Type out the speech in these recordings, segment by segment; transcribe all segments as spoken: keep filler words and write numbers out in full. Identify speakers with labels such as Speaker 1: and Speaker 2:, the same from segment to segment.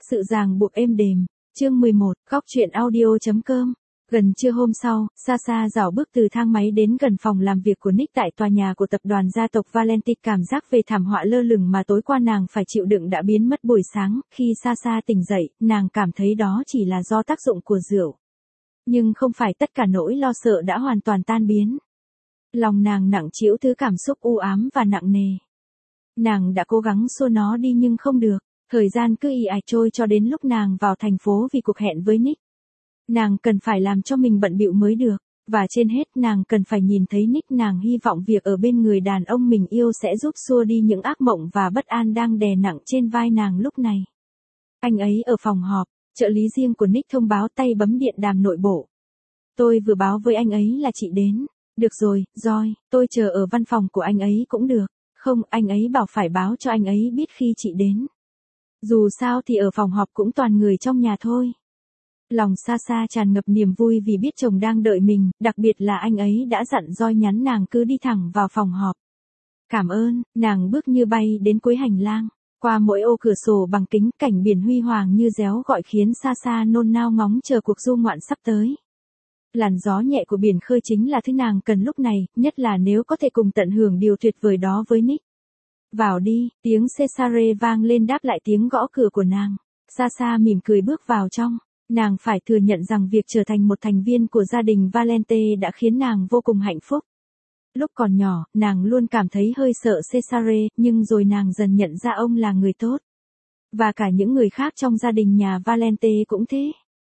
Speaker 1: Sự ràng buộc êm đềm. Chương mười một, góc truyện audio.com. Gần trưa hôm sau, Sasha rảo bước từ thang máy đến gần phòng làm việc của Nick tại tòa nhà của tập đoàn gia tộc Valentine. Cảm giác về thảm họa lơ lửng mà tối qua nàng phải chịu đựng đã biến mất buổi sáng. Khi Sasha tỉnh dậy, nàng cảm thấy đó chỉ là do tác dụng của rượu. Nhưng không phải tất cả nỗi lo sợ đã hoàn toàn tan biến. Lòng nàng nặng trĩu thứ cảm xúc u ám và nặng nề. Nàng đã cố gắng xua nó đi nhưng không được. Thời gian cứ ì ạch trôi cho đến lúc nàng vào thành phố vì cuộc hẹn với Nick. Nàng cần phải làm cho mình bận bịu mới được, và trên hết nàng cần phải nhìn thấy Nick. Nàng hy vọng việc ở bên người đàn ông mình yêu sẽ giúp xua đi những ác mộng và bất an đang đè nặng trên vai nàng lúc này. Anh ấy ở phòng họp, trợ lý riêng của Nick thông báo tay bấm điện đàm nội bộ. Tôi vừa báo với anh ấy là chị đến. Được rồi, Joy, tôi chờ ở văn phòng của anh ấy cũng được. Không, anh ấy bảo phải báo cho anh ấy biết khi chị đến. Dù sao thì ở phòng họp cũng toàn người trong nhà thôi. Lòng Sasha tràn ngập niềm vui vì biết chồng đang đợi mình, đặc biệt là anh ấy đã dặn Joy nhắn nàng cứ đi thẳng vào phòng họp. Cảm ơn, nàng bước như bay đến cuối hành lang, qua mỗi ô cửa sổ bằng kính, cảnh biển huy hoàng như réo gọi khiến Sasha nôn nao ngóng chờ cuộc du ngoạn sắp tới. Làn gió nhẹ của biển khơi chính là thứ nàng cần lúc này, nhất là nếu có thể cùng tận hưởng điều tuyệt vời đó với Nick. Vào đi, tiếng Cesare vang lên đáp lại tiếng gõ cửa của nàng. Sasha mỉm cười bước vào trong. Nàng phải thừa nhận rằng việc trở thành một thành viên của gia đình Valentine đã khiến nàng vô cùng hạnh phúc. Lúc còn nhỏ, nàng luôn cảm thấy hơi sợ Cesare, nhưng rồi nàng dần nhận ra ông là người tốt. Và cả những người khác trong gia đình nhà Valentine cũng thế.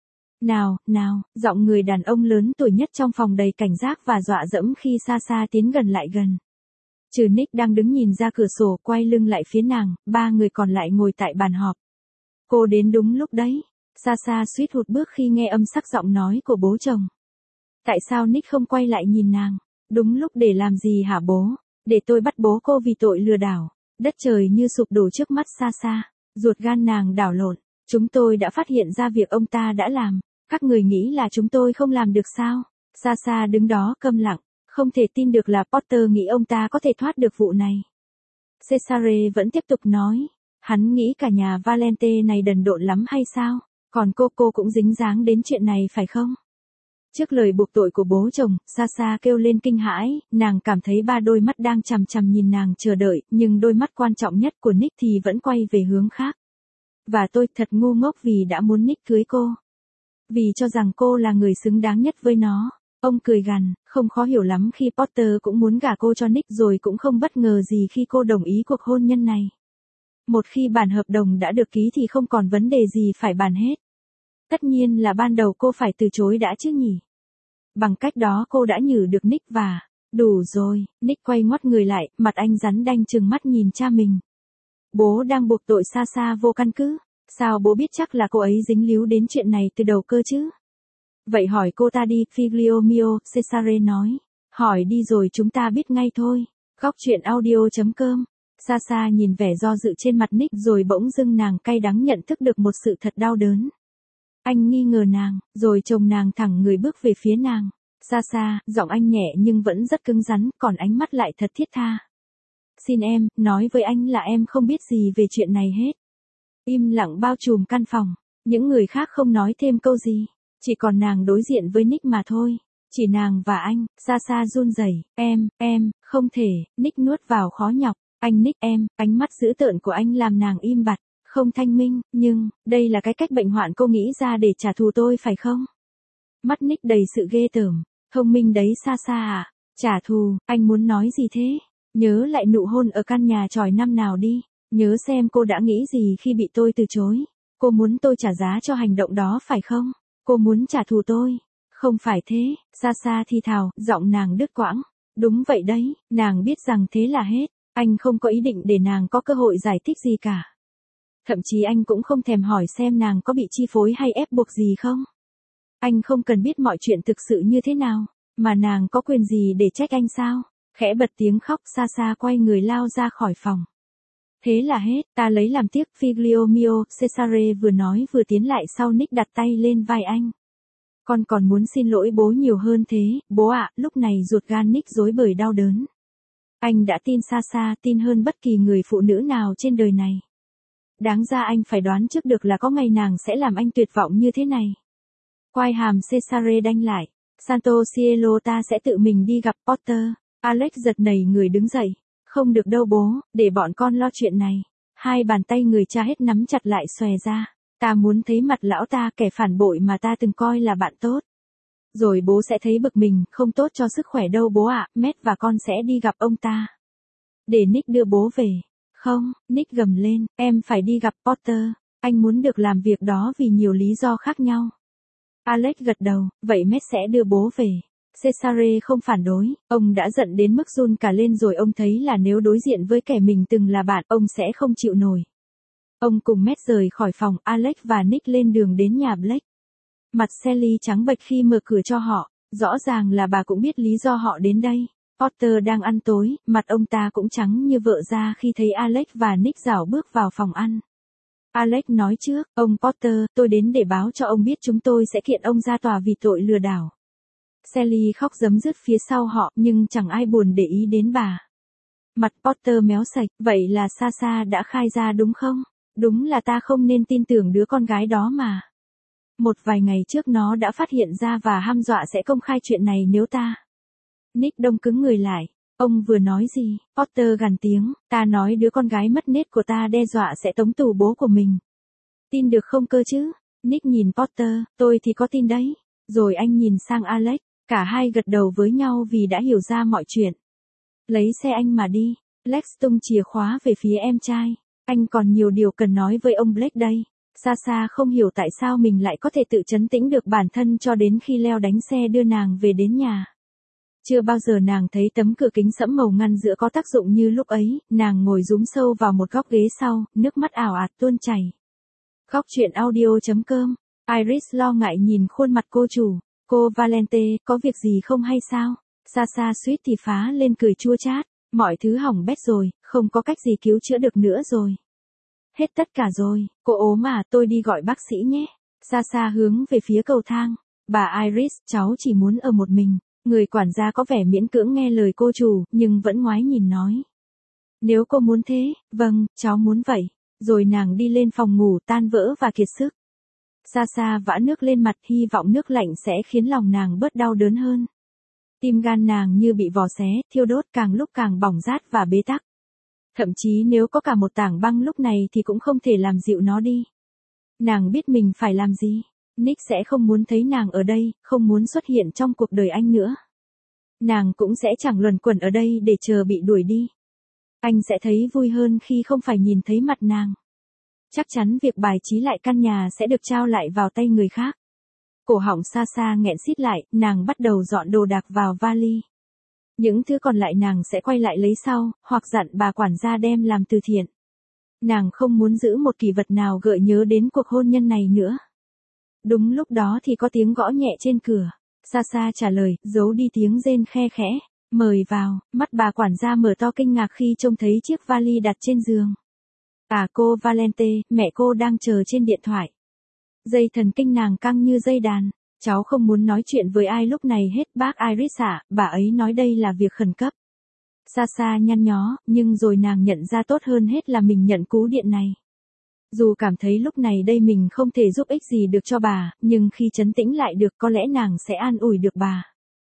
Speaker 1: Nào, nào, giọng người đàn ông lớn tuổi nhất trong phòng đầy cảnh giác và dọa dẫm khi Sasha tiến gần lại gần. Trừ Nick đang đứng nhìn ra cửa sổ quay lưng lại phía nàng, ba người còn lại ngồi tại bàn họp. Cô đến đúng lúc đấy. Sasha suýt hụt bước khi nghe âm sắc giọng nói của bố chồng. Tại sao Nick không quay lại nhìn nàng? Đúng lúc để làm gì hả bố? Để tôi bắt bố cô vì tội lừa đảo. Đất trời như sụp đổ trước mắt Sasha. Ruột gan nàng đảo lộn. Chúng tôi đã phát hiện ra việc ông ta đã làm. Các người nghĩ là chúng tôi không làm được sao? Sasha đứng đó câm lặng. Không thể tin được là Potter nghĩ ông ta có thể thoát được vụ này. Cesare vẫn tiếp tục nói. Hắn nghĩ cả nhà Valentine này đần độn lắm hay sao? Còn cô cô cũng dính dáng đến chuyện này phải không? Trước lời buộc tội của bố chồng, Sasha kêu lên kinh hãi, nàng cảm thấy ba đôi mắt đang chằm chằm nhìn nàng chờ đợi, nhưng đôi mắt quan trọng nhất của Nick thì vẫn quay về hướng khác. Và tôi thật ngu ngốc vì đã muốn Nick cưới cô. Vì cho rằng cô là người xứng đáng nhất với nó. Ông cười gằn, không khó hiểu lắm khi Potter cũng muốn gả cô cho Nick rồi cũng không bất ngờ gì khi cô đồng ý cuộc hôn nhân này. Một khi bản hợp đồng đã được ký thì không còn vấn đề gì phải bàn hết. Tất nhiên là ban đầu cô phải từ chối đã chứ nhỉ. Bằng cách đó cô đã nhử được Nick và... Đủ rồi, Nick quay ngoắt người lại, mặt anh rắn đanh trừng mắt nhìn cha mình. Bố đang buộc tội Sasha vô căn cứ. Sao bố biết chắc là cô ấy dính líu đến chuyện này từ đầu cơ chứ? Vậy hỏi cô ta đi, Figlio mio, Cesare nói. Hỏi đi rồi chúng ta biết ngay thôi. Góc truyện audio.com. Sasha nhìn vẻ do dự trên mặt Nick rồi bỗng dưng nàng cay đắng nhận thức được một sự thật đau đớn. Anh nghi ngờ nàng, rồi chồng nàng thẳng người bước về phía nàng. Sasha, giọng anh nhẹ nhưng vẫn rất cứng rắn, còn ánh mắt lại thật thiết tha. Xin em, nói với anh là em không biết gì về chuyện này hết. Im lặng bao trùm căn phòng, những người khác không nói thêm câu gì. Chỉ còn nàng đối diện với Nick mà thôi. Chỉ nàng và anh. Sasha run rẩy. Em, em, không thể. Nick nuốt vào khó nhọc. Anh Nick em, ánh mắt dữ tợn của anh làm nàng im bặt. Không thanh minh, nhưng, đây là cái cách bệnh hoạn cô nghĩ ra để trả thù tôi phải không? Mắt Nick đầy sự ghê tởm. Thông minh đấy Sasha à? Trả thù, anh muốn nói gì thế? Nhớ lại nụ hôn ở căn nhà tròi năm nào đi. Nhớ xem cô đã nghĩ gì khi bị tôi từ chối. Cô muốn tôi trả giá cho hành động đó phải không? Cô muốn trả thù tôi. Không phải thế, Sasha thi thào, giọng nàng đứt quãng. Đúng vậy đấy, nàng biết rằng thế là hết. Anh không có ý định để nàng có cơ hội giải thích gì cả. Thậm chí anh cũng không thèm hỏi xem nàng có bị chi phối hay ép buộc gì không. Anh không cần biết mọi chuyện thực sự như thế nào, mà nàng có quyền gì để trách anh sao? Khẽ bật tiếng khóc, Sasha quay người lao ra khỏi phòng. Thế là hết, ta lấy làm tiếc, Figlio mio, Cesare vừa nói vừa tiến lại sau Nick đặt tay lên vai anh. Con còn muốn xin lỗi bố nhiều hơn thế, bố ạ. Lúc này ruột gan Nick rối bời đau đớn. Anh đã tin Sasha, tin hơn bất kỳ người phụ nữ nào trên đời này. Đáng ra anh phải đoán trước được là có ngày nàng sẽ làm anh tuyệt vọng như thế này. Quai hàm Cesare đanh lại. Santo Cielo, ta sẽ tự mình đi gặp Potter. Alex giật nảy người đứng dậy. Không được đâu bố, để bọn con lo chuyện này. Hai bàn tay người cha hết nắm chặt lại xòe ra. Ta muốn thấy mặt lão ta, kẻ phản bội mà ta từng coi là bạn tốt. Rồi bố sẽ thấy bực mình, không tốt cho sức khỏe đâu bố ạ, Matt và con sẽ đi gặp ông ta. Để Nick đưa bố về. Không, Nick gầm lên, em phải đi gặp Potter. Anh muốn được làm việc đó vì nhiều lý do khác nhau. Alex gật đầu, vậy Matt sẽ đưa bố về. Cesare không phản đối, ông đã giận đến mức run cả lên rồi ông thấy là nếu đối diện với kẻ mình từng là bạn, ông sẽ không chịu nổi. Ông cùng Matt rời khỏi phòng, Alex và Nick lên đường đến nhà Blake. Mặt Sally trắng bệch khi mở cửa cho họ, rõ ràng là bà cũng biết lý do họ đến đây. Potter đang ăn tối, mặt ông ta cũng trắng như vợ ra khi thấy Alex và Nick rảo bước vào phòng ăn. Alex nói trước, ông Potter, tôi đến để báo cho ông biết chúng tôi sẽ kiện ông ra tòa vì tội lừa đảo. Sally khóc rấm rứt phía sau họ, nhưng chẳng ai buồn để ý đến bà. Mặt Potter méo sạch, vậy là Sasha đã khai ra đúng không? Đúng là ta không nên tin tưởng đứa con gái đó mà. Một vài ngày trước nó đã phát hiện ra và hăm dọa sẽ công khai chuyện này nếu ta. Nick đông cứng người lại. Ông vừa nói gì? Potter gằn tiếng, ta nói đứa con gái mất nết của ta đe dọa sẽ tống tù bố của mình. Tin được không cơ chứ? Nick nhìn Potter, tôi thì có tin đấy. Rồi anh nhìn sang Alex, cả hai gật đầu với nhau vì đã hiểu ra mọi chuyện. Lấy xe anh mà đi. Lex tung chìa khóa về phía em trai. Anh còn nhiều điều cần nói với ông Blake đây. Sasha không hiểu tại sao mình lại có thể tự trấn tĩnh được bản thân cho đến khi Leo đánh xe đưa nàng về đến nhà. Chưa bao giờ nàng thấy tấm cửa kính sẫm màu ngăn giữa có tác dụng như lúc ấy, nàng ngồi rúm sâu vào một góc ghế sau, nước mắt ảo ạt tuôn chảy. Góc truyện audio chấm com. Iris lo ngại nhìn khuôn mặt cô chủ. Cô Valente, có việc gì không hay sao? Sasha suýt thì phá lên cười chua chát. Mọi thứ hỏng bét rồi, không có cách gì cứu chữa được nữa rồi. Hết tất cả rồi, cô ốm à, tôi đi gọi bác sĩ nhé. Sasha hướng về phía cầu thang. Bà Iris, cháu chỉ muốn ở một mình. Người quản gia có vẻ miễn cưỡng nghe lời cô chủ, nhưng vẫn ngoái nhìn nói. Nếu cô muốn thế, vâng, cháu muốn vậy. Rồi nàng đi lên phòng ngủ tan vỡ và kiệt sức. Sasha vã nước lên mặt, hy vọng nước lạnh sẽ khiến lòng nàng bớt đau đớn hơn. Tim gan nàng như bị vò xé, thiêu đốt càng lúc càng bỏng rát và bế tắc. Thậm chí nếu có cả một tảng băng lúc này thì cũng không thể làm dịu nó đi. Nàng biết mình phải làm gì. Nick sẽ không muốn thấy nàng ở đây, không muốn xuất hiện trong cuộc đời anh nữa. Nàng cũng sẽ chẳng luẩn quẩn ở đây để chờ bị đuổi đi. Anh sẽ thấy vui hơn khi không phải nhìn thấy mặt nàng. Chắc chắn việc bài trí lại căn nhà sẽ được trao lại vào tay người khác. Cổ họng Sasha nghẹn xít lại, nàng bắt đầu dọn đồ đạc vào vali. Những thứ còn lại nàng sẽ quay lại lấy sau, hoặc dặn bà quản gia đem làm từ thiện. Nàng không muốn giữ một kỷ vật nào gợi nhớ đến cuộc hôn nhân này nữa. Đúng lúc đó thì có tiếng gõ nhẹ trên cửa. Sasha trả lời, giấu đi tiếng rên khe khẽ. Mời vào, mắt bà quản gia mở to kinh ngạc khi trông thấy chiếc vali đặt trên giường. À cô Valente, mẹ cô đang chờ trên điện thoại. Dây thần kinh nàng căng như dây đàn. Cháu không muốn nói chuyện với ai lúc này hết bác Iris ạ, bà ấy nói đây là việc khẩn cấp. Sasha nhăn nhó, nhưng rồi nàng nhận ra tốt hơn hết là mình nhận cú điện này. Dù cảm thấy lúc này đây mình không thể giúp ích gì được cho bà, nhưng khi trấn tĩnh lại được có lẽ nàng sẽ an ủi được bà.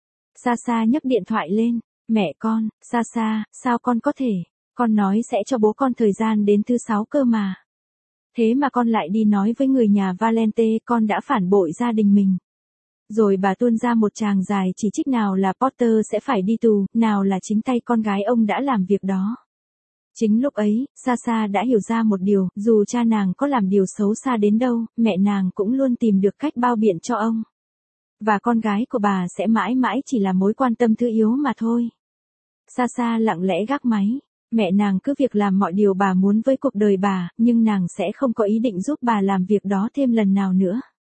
Speaker 1: Sasha nhấc điện thoại lên, mẹ con, Sasha, sao con có thể, con nói sẽ cho bố con thời gian đến thứ sáu cơ mà. Thế mà con lại đi nói với người nhà Valente con đã phản bội gia đình mình. Rồi bà tuôn ra một tràng dài chỉ trích nào là Potter sẽ phải đi tù, nào là chính tay con gái ông đã làm việc đó. Chính lúc ấy, Sasha đã hiểu ra một điều, dù cha nàng có làm điều xấu xa đến đâu, mẹ nàng cũng luôn tìm được cách bao biện cho ông. Và con gái của bà sẽ mãi mãi chỉ là mối quan tâm thứ yếu mà thôi. Sasha lặng lẽ gác máy. Mẹ nàng cứ việc làm mọi điều bà muốn với cuộc đời bà, nhưng nàng sẽ không có ý định giúp bà làm việc đó thêm lần nào nữa.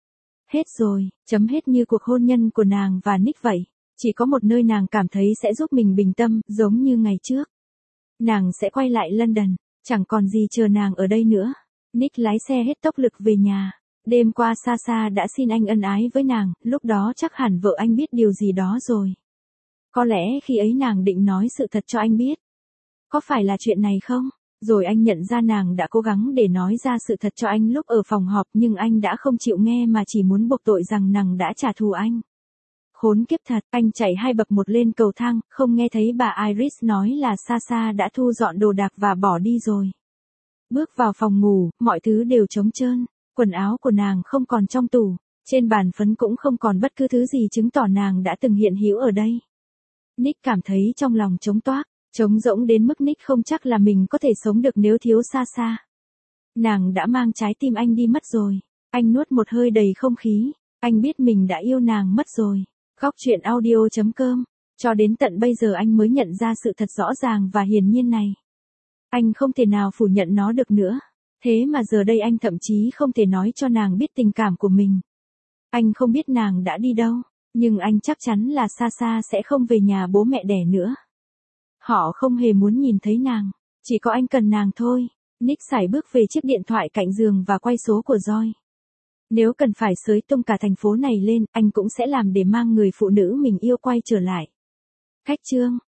Speaker 1: Hết rồi, chấm hết như cuộc hôn nhân của nàng và Nick vậy. Chỉ có một nơi nàng cảm thấy sẽ giúp mình bình tâm, giống như ngày trước. Nàng sẽ quay lại London, chẳng còn gì chờ nàng ở đây nữa. Nick lái xe hết tốc lực về nhà. Đêm qua Sasha đã xin anh ân ái với nàng, lúc đó chắc hẳn vợ anh biết điều gì đó rồi. Có lẽ khi ấy nàng định nói sự thật cho anh biết. Có phải là chuyện này không? Rồi anh nhận ra nàng đã cố gắng để nói ra sự thật cho anh lúc ở phòng họp nhưng anh đã không chịu nghe mà chỉ muốn buộc tội rằng nàng đã trả thù anh. Khốn kiếp thật, anh chạy hai bậc một lên cầu thang, không nghe thấy bà Iris nói là Sasha đã thu dọn đồ đạc và bỏ đi rồi. Bước vào phòng ngủ, mọi thứ đều trống trơn, quần áo của nàng không còn trong tủ, trên bàn phấn cũng không còn bất cứ thứ gì chứng tỏ nàng đã từng hiện hữu ở đây. Nick cảm thấy trong lòng trống toác, trống rỗng đến mức Nick không chắc là mình có thể sống được nếu thiếu Sasha. Nàng đã mang trái tim anh đi mất rồi. Anh nuốt một hơi đầy không khí, anh biết mình đã yêu nàng mất rồi. Góc truyện audio chấm com. Cho đến tận bây giờ anh mới nhận ra sự thật rõ ràng và hiển nhiên này. Anh không thể nào phủ nhận nó được nữa. Thế mà giờ đây anh thậm chí không thể nói cho nàng biết tình cảm của mình. Anh không biết nàng đã đi đâu, nhưng anh chắc chắn là Sasha sẽ không về nhà bố mẹ đẻ nữa. Họ không hề muốn nhìn thấy nàng, chỉ có anh cần nàng thôi. Nick sải bước về chiếc điện thoại cạnh giường và quay số của Joy. Nếu cần phải xới tung cả thành phố này lên, anh cũng sẽ làm để mang người phụ nữ mình yêu quay trở lại. Khách chương